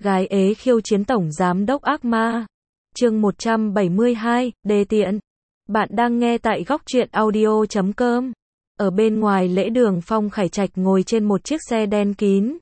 Gái ế khiêu chiến tổng giám đốc ác ma. Chương 172, đề tiện. Bạn đang nghe tại góc truyện audio.com. Ở bên ngoài lễ đường, Phong Khải Trạch ngồi trên một chiếc xe đen kín.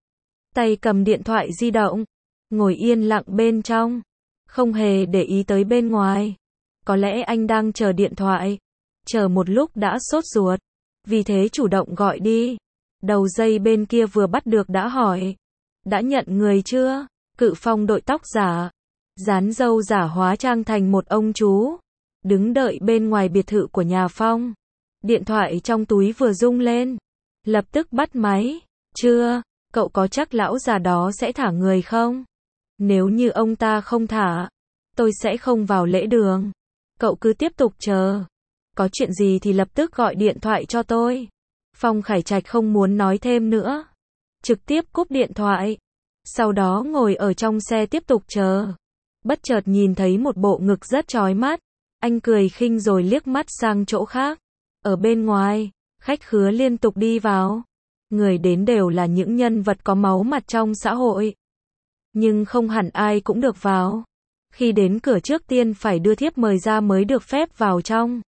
Tay cầm điện thoại di động, ngồi yên lặng bên trong, không hề để ý tới bên ngoài. Có lẽ anh đang chờ điện thoại, chờ một lúc đã sốt ruột, vì thế chủ động gọi đi. Đầu dây bên kia vừa bắt được đã hỏi: đã nhận người chưa? Cự Phong đội tóc giả, dán râu giả hóa trang thành một ông chú, đứng đợi bên ngoài biệt thự của nhà Phong. Điện thoại trong túi vừa rung lên, lập tức bắt máy. Chưa, cậu có chắc lão già đó sẽ thả người không? Nếu như ông ta không thả, tôi sẽ không vào lễ đường. Cậu cứ tiếp tục chờ. Có chuyện gì thì lập tức gọi điện thoại cho tôi. Phong Khải Trạch không muốn nói thêm nữa, trực tiếp cúp điện thoại. Sau đó ngồi ở trong xe tiếp tục chờ. Bất chợt nhìn thấy một bộ ngực rất chói mắt. Anh cười khinh rồi liếc mắt sang chỗ khác. Ở bên ngoài, khách khứa liên tục đi vào. Người đến đều là những nhân vật có máu mặt trong xã hội. Nhưng không hẳn ai cũng được vào. Khi đến cửa trước tiên phải đưa thiếp mời ra mới được phép vào trong.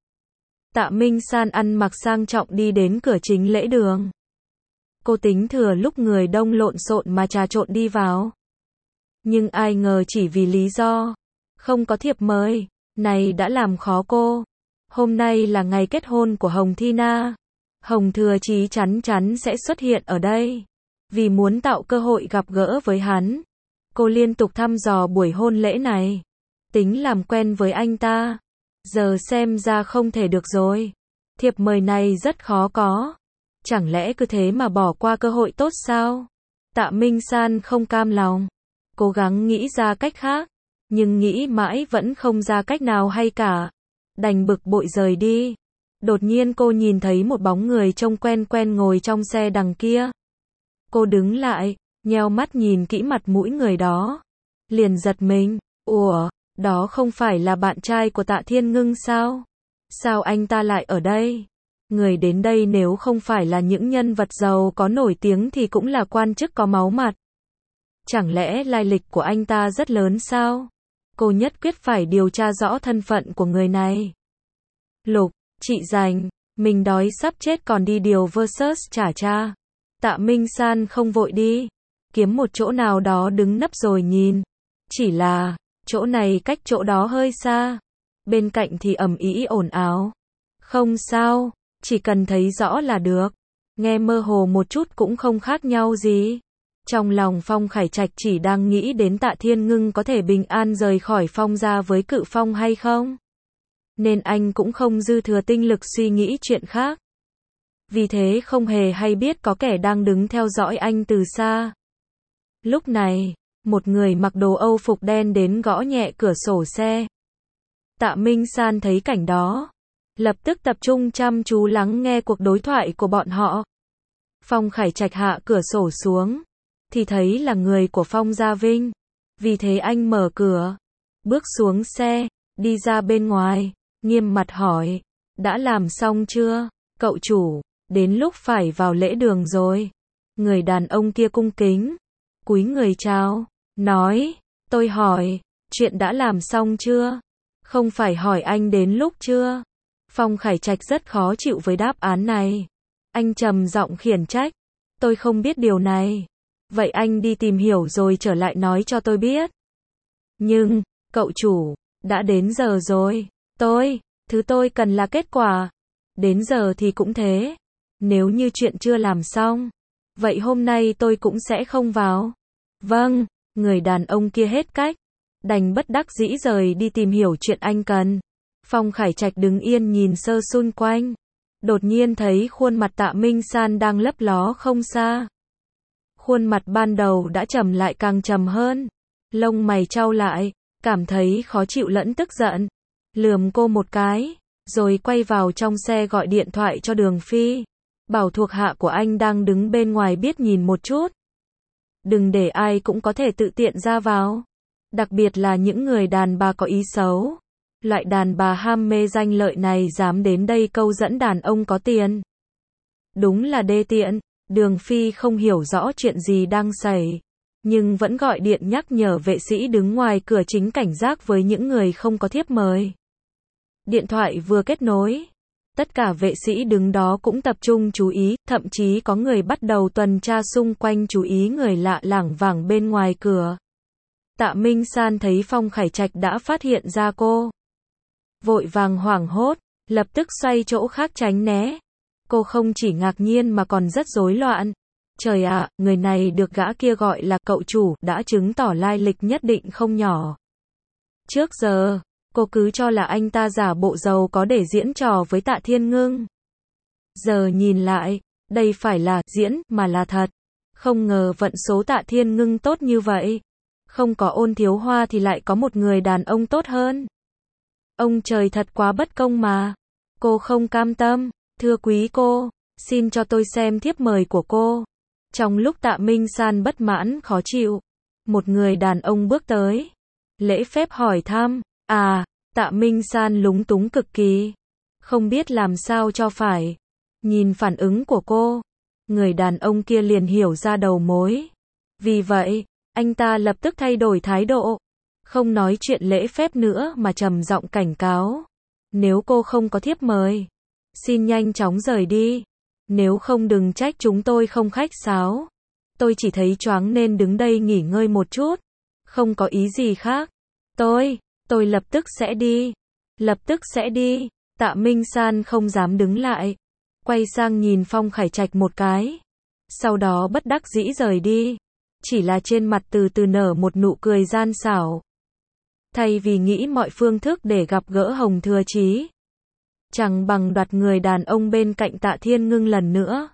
Tạ Minh San ăn mặc sang trọng đi đến cửa chính lễ đường. Cô tính thừa lúc người đông lộn xộn mà trà trộn đi vào. Nhưng ai ngờ chỉ vì lý do không có thiệp mời này đã làm khó cô. Hôm nay là ngày kết hôn của Hồng Thi Na. Hồng Thừa Chí chắn chắn sẽ xuất hiện ở đây. Vì muốn tạo cơ hội gặp gỡ với hắn, cô liên tục thăm dò buổi hôn lễ này, tính làm quen với anh ta. Giờ xem ra không thể được rồi. Thiệp mời này rất khó có. Chẳng lẽ cứ thế mà bỏ qua cơ hội tốt sao? Tạ Minh San không cam lòng, cố gắng nghĩ ra cách khác, nhưng nghĩ mãi vẫn không ra cách nào hay cả. Đành bực bội rời đi. Đột nhiên cô nhìn thấy một bóng người trông quen quen ngồi trong xe đằng kia. Cô đứng lại, nheo mắt nhìn kỹ mặt mũi người đó. Liền giật mình. Ủa, đó không phải là bạn trai của Tạ Thiên Ngưng sao? Sao anh ta lại ở đây? Người đến đây nếu không phải là những nhân vật giàu có nổi tiếng thì cũng là quan chức có máu mặt. Chẳng lẽ lai lịch của anh ta rất lớn sao? Cô nhất quyết phải điều tra rõ thân phận của người này. Lục, chị dành, mình đói sắp chết còn đi điều versus trả cha. Tạ Minh San không vội đi, kiếm một chỗ nào đó đứng nấp rồi nhìn. Chỉ là, chỗ này cách chỗ đó hơi xa. Bên cạnh thì ầm ĩ ồn ào. Không sao, chỉ cần thấy rõ là được. Nghe mơ hồ một chút cũng không khác nhau gì. Trong lòng Phong Khải Trạch chỉ đang nghĩ đến Tạ Thiên Ngưng có thể bình an rời khỏi Phong gia với Cự Phong hay không. Nên anh cũng không dư thừa tinh lực suy nghĩ chuyện khác. Vì thế không hề hay biết có kẻ đang đứng theo dõi anh từ xa. Lúc này, một người mặc đồ Âu phục đen đến gõ nhẹ cửa sổ xe. Tạ Minh San thấy cảnh đó, lập tức tập trung chăm chú lắng nghe cuộc đối thoại của bọn họ. Phong Khải Trạch hạ cửa sổ xuống, thì thấy là người của Phong Gia Vinh. Vì thế anh mở cửa, bước xuống xe, đi ra bên ngoài, nghiêm mặt hỏi: đã làm xong chưa, cậu chủ? Đến lúc phải vào lễ đường rồi. Người đàn ông kia cung kính, cúi người chào, nói: tôi hỏi, chuyện đã làm xong chưa? Không phải hỏi anh đến lúc chưa? Phong Khải Trạch rất khó chịu với đáp án này. Anh trầm giọng khiển trách: tôi không biết điều này. Vậy anh đi tìm hiểu rồi trở lại nói cho tôi biết. Nhưng, cậu chủ, đã đến giờ rồi. Thứ tôi cần là kết quả. Đến giờ thì cũng thế. Nếu như chuyện chưa làm xong, vậy hôm nay tôi cũng sẽ không vào. Vâng, người đàn ông kia hết cách, đành bất đắc dĩ rời đi tìm hiểu chuyện anh cần. Phong Khải Trạch đứng yên nhìn sơ xung quanh. Đột nhiên thấy khuôn mặt Tạ Minh San đang lấp ló không xa. Khuôn mặt ban đầu đã trầm lại càng trầm hơn. Lông mày chau lại, cảm thấy khó chịu lẫn tức giận. Lườm cô một cái, rồi quay vào trong xe gọi điện thoại cho Đường Phi. Bảo thuộc hạ của anh đang đứng bên ngoài biết nhìn một chút. Đừng để ai cũng có thể tự tiện ra vào. Đặc biệt là những người đàn bà có ý xấu. Loại đàn bà ham mê danh lợi này dám đến đây câu dẫn đàn ông có tiền. Đúng là đê tiện. Đường Phi không hiểu rõ chuyện gì đang xảy nhưng vẫn gọi điện nhắc nhở vệ sĩ đứng ngoài cửa chính cảnh giác với những người không có thiếp mời. Điện thoại vừa kết nối, tất cả vệ sĩ đứng đó cũng tập trung chú ý, thậm chí có người bắt đầu tuần tra xung quanh chú ý người lạ lảng vảng bên ngoài cửa. Tạ Minh San thấy Phong Khải Trạch đã phát hiện ra cô. Vội vàng hoảng hốt, lập tức xoay chỗ khác tránh né. Cô không chỉ ngạc nhiên mà còn rất rối loạn. Trời ạ, người này được gã kia gọi là cậu chủ, đã chứng tỏ lai lịch nhất định không nhỏ. Trước giờ, cô cứ cho là anh ta giả bộ giàu có để diễn trò với Tạ Thiên Ngưng. Giờ nhìn lại, đây phải là diễn mà là thật. Không ngờ vận số Tạ Thiên Ngưng tốt như vậy. Không có Ôn Thiếu Hoa thì lại có một người đàn ông tốt hơn. Ông trời thật quá bất công mà. Cô không cam tâm. Thưa quý cô, xin cho tôi xem thiếp mời của cô. Trong lúc Tạ Minh San bất mãn khó chịu, một người đàn ông bước tới. Lễ phép hỏi thăm. Tạ Minh San lúng túng cực kỳ. Không biết làm sao cho phải. Nhìn phản ứng của cô, người đàn ông kia liền hiểu ra đầu mối. Vì vậy, anh ta lập tức thay đổi thái độ. Không nói chuyện lễ phép nữa mà trầm giọng cảnh cáo. Nếu cô không có thiếp mời, xin nhanh chóng rời đi. Nếu không đừng trách chúng tôi không khách sáo. Tôi chỉ thấy choáng nên đứng đây nghỉ ngơi một chút. Không có ý gì khác. Tôi lập tức sẽ đi. Lập tức sẽ đi. Tạ Minh San không dám đứng lại. Quay sang nhìn Phong Khải Trạch một cái. Sau đó bất đắc dĩ rời đi. Chỉ là trên mặt từ từ nở một nụ cười gian xảo. Thay vì nghĩ mọi phương thức để gặp gỡ Hồng Thừa Chí, chẳng bằng đoạt người đàn ông bên cạnh Tạ Thiên Ngưng lần nữa.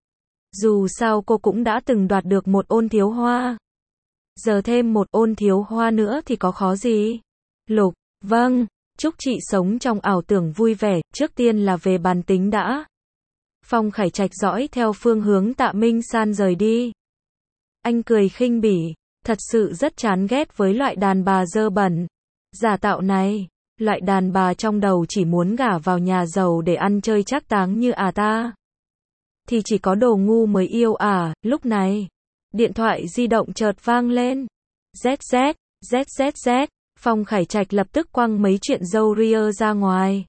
Dù sao cô cũng đã từng đoạt được một Ôn Thiếu Hoa. Giờ thêm một Ôn Thiếu Hoa nữa thì có khó gì? Lục, vâng, chúc chị sống trong ảo tưởng vui vẻ, trước tiên là về bàn tính đã. Phong Khải Trạch dõi theo phương hướng Tạ Minh San rời đi. Anh cười khinh bỉ, thật sự rất chán ghét với loại đàn bà dơ bẩn, giả tạo này. Loại đàn bà trong đầu chỉ muốn gả vào nhà giàu để ăn chơi trác táng như ta. Thì chỉ có đồ ngu mới yêu lúc này. Điện thoại di động chợt vang lên. ZZZZZ. Phong Khải Trạch lập tức quăng mấy chuyện râu ria ra ngoài.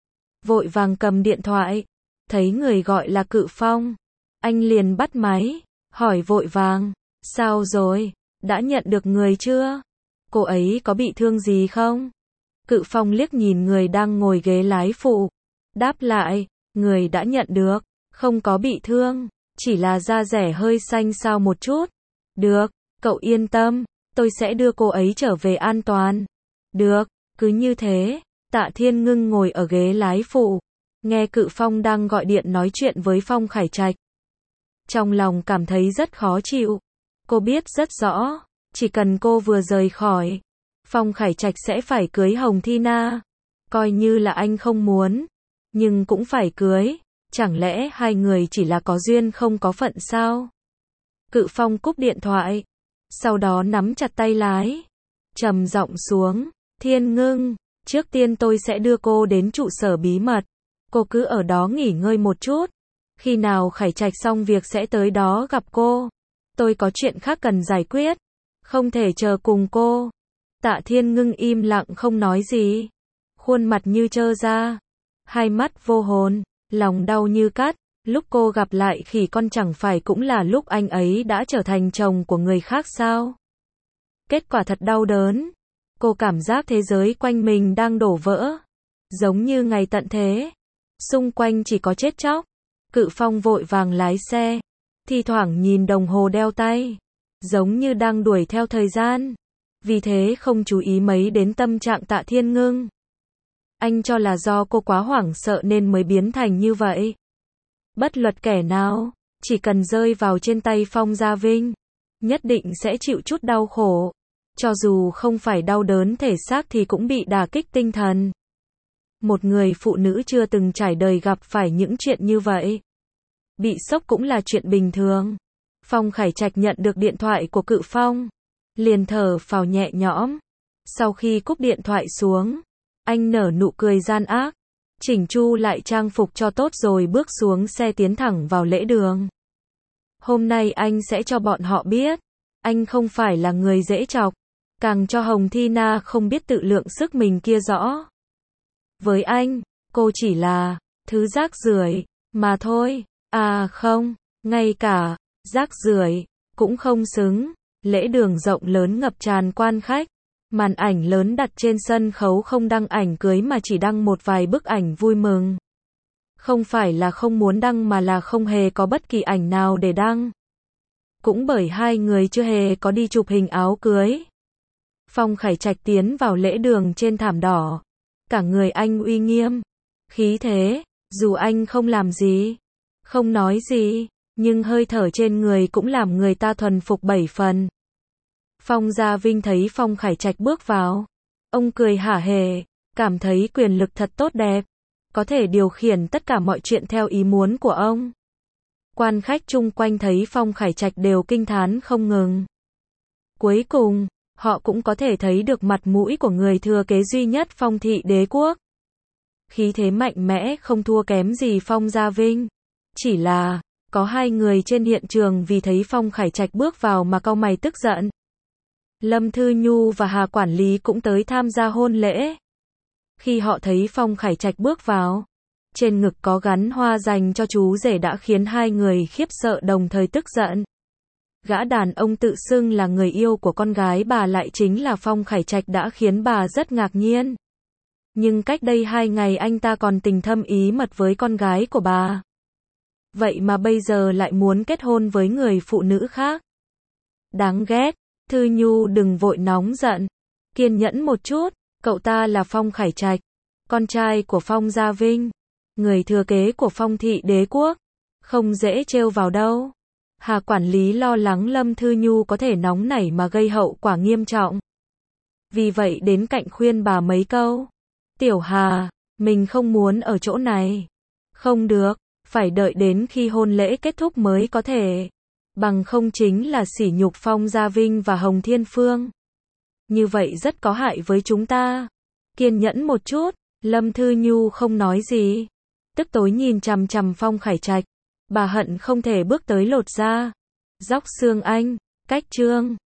Vội vàng cầm điện thoại. Thấy người gọi là Cự Phong. Anh liền bắt máy. Hỏi vội vàng. Sao rồi? Đã nhận được người chưa? Cô ấy có bị thương gì không? Cự Phong liếc nhìn người đang ngồi ghế lái phụ. Đáp lại. Người đã nhận được. Không có bị thương. Chỉ là da rẻ hơi xanh xao một chút. Được. Cậu yên tâm. Tôi sẽ đưa cô ấy trở về an toàn. Được. Cứ như thế. Tạ Thiên Ngưng ngồi ở ghế lái phụ. Nghe Cự Phong đang gọi điện nói chuyện với Phong Khải Trạch. Trong lòng cảm thấy rất khó chịu. Cô biết rất rõ. Chỉ cần cô vừa rời khỏi, Phong Khải Trạch sẽ phải cưới Hồng Thi Na. Coi như là anh không muốn, nhưng cũng phải cưới. Chẳng lẽ hai người chỉ là có duyên không có phận sao? Cự Phong cúp điện thoại. Sau đó nắm chặt tay lái. Trầm giọng xuống. Thiên Ngưng, trước tiên tôi sẽ đưa cô đến trụ sở bí mật. Cô cứ ở đó nghỉ ngơi một chút. Khi nào Khải Trạch xong việc sẽ tới đó gặp cô. Tôi có chuyện khác cần giải quyết. Không thể chờ cùng cô. Tạ Thiên Ngưng im lặng không nói gì. Khuôn mặt như trơ ra. Hai mắt vô hồn. Lòng đau như cắt. Lúc cô gặp lại khỉ con chẳng phải cũng là lúc anh ấy đã trở thành chồng của người khác sao? Kết quả thật đau đớn. Cô cảm giác thế giới quanh mình đang đổ vỡ. Giống như ngày tận thế. Xung quanh chỉ có chết chóc. Cự Phong vội vàng lái xe. Thi thoảng nhìn đồng hồ đeo tay. Giống như đang đuổi theo thời gian. Vì thế không chú ý mấy đến tâm trạng Tạ Thiên Ngưng. Anh cho là do cô quá hoảng sợ nên mới biến thành như vậy. Bất luận kẻ nào, chỉ cần rơi vào trên tay Phong Gia Vinh, nhất định sẽ chịu chút đau khổ. Cho dù không phải đau đớn thể xác thì cũng bị đả kích tinh thần. Một người phụ nữ chưa từng trải đời gặp phải những chuyện như vậy. Bị sốc cũng là chuyện bình thường. Phong Khải Trạch nhận được điện thoại của Cự Phong. Liền thở phào nhẹ nhõm. Sau khi cúp điện thoại xuống, anh nở nụ cười gian ác. Chỉnh chu lại trang phục cho tốt rồi bước xuống xe tiến thẳng vào lễ đường. Hôm nay anh sẽ cho bọn họ biết. Anh không phải là người dễ chọc. Càng cho Hồng Thi Na không biết tự lượng sức mình kia rõ. Với anh, cô chỉ là thứ rác rưởi mà thôi. À không, ngay cả rác rưởi cũng không xứng. Lễ đường rộng lớn ngập tràn quan khách. Màn ảnh lớn đặt trên sân khấu không đăng ảnh cưới mà chỉ đăng một vài bức ảnh vui mừng. Không phải là không muốn đăng mà là không hề có bất kỳ ảnh nào để đăng. Cũng bởi hai người chưa hề có đi chụp hình áo cưới. Phong Khải Trạch tiến vào lễ đường trên thảm đỏ. Cả người anh uy nghiêm, khí thế, dù anh không làm gì, không nói gì, nhưng hơi thở trên người cũng làm người ta thuần phục 7 phần. Phong Gia Vinh thấy Phong Khải Trạch bước vào. Ông cười hả hề, cảm thấy quyền lực thật tốt đẹp. Có thể điều khiển tất cả mọi chuyện theo ý muốn của ông. Quan khách chung quanh thấy Phong Khải Trạch đều kinh thán không ngừng. Cuối cùng, họ cũng có thể thấy được mặt mũi của người thừa kế duy nhất Phong thị đế quốc. Khí thế mạnh mẽ không thua kém gì Phong Gia Vinh. Chỉ là, có hai người trên hiện trường vì thấy Phong Khải Trạch bước vào mà cau mày tức giận. Lâm Thư Nhu và Hà quản lý cũng tới tham gia hôn lễ. Khi họ thấy Phong Khải Trạch bước vào, trên ngực có gắn hoa dành cho chú rể đã khiến hai người khiếp sợ đồng thời tức giận. Gã đàn ông tự xưng là người yêu của con gái bà lại chính là Phong Khải Trạch đã khiến bà rất ngạc nhiên. Nhưng cách đây 2 ngày anh ta còn tình thâm ý mật với con gái của bà. Vậy mà bây giờ lại muốn kết hôn với người phụ nữ khác. Đáng ghét. Thư Nhu đừng vội nóng giận. Kiên nhẫn một chút. Cậu ta là Phong Khải Trạch, con trai của Phong Gia Vinh, người thừa kế của Phong thị đế quốc. Không dễ trêu vào đâu. Hà quản lý lo lắng Lâm Thư Nhu có thể nóng nảy mà gây hậu quả nghiêm trọng. Vì vậy đến cạnh khuyên bà mấy câu. Tiểu Hà, mình không muốn ở chỗ này. Không được, phải đợi đến khi hôn lễ kết thúc mới có thể. Bằng không chính là sỉ nhục Phong Gia Vinh và Hồng Thiên Phương. Như vậy rất có hại với chúng ta. Kiên nhẫn một chút. Lâm Thư Nhu không nói gì. Tức tối nhìn chằm chằm Phong Khải Trạch. Bà hận không thể bước tới lột da. Dóc xương anh. Cách chương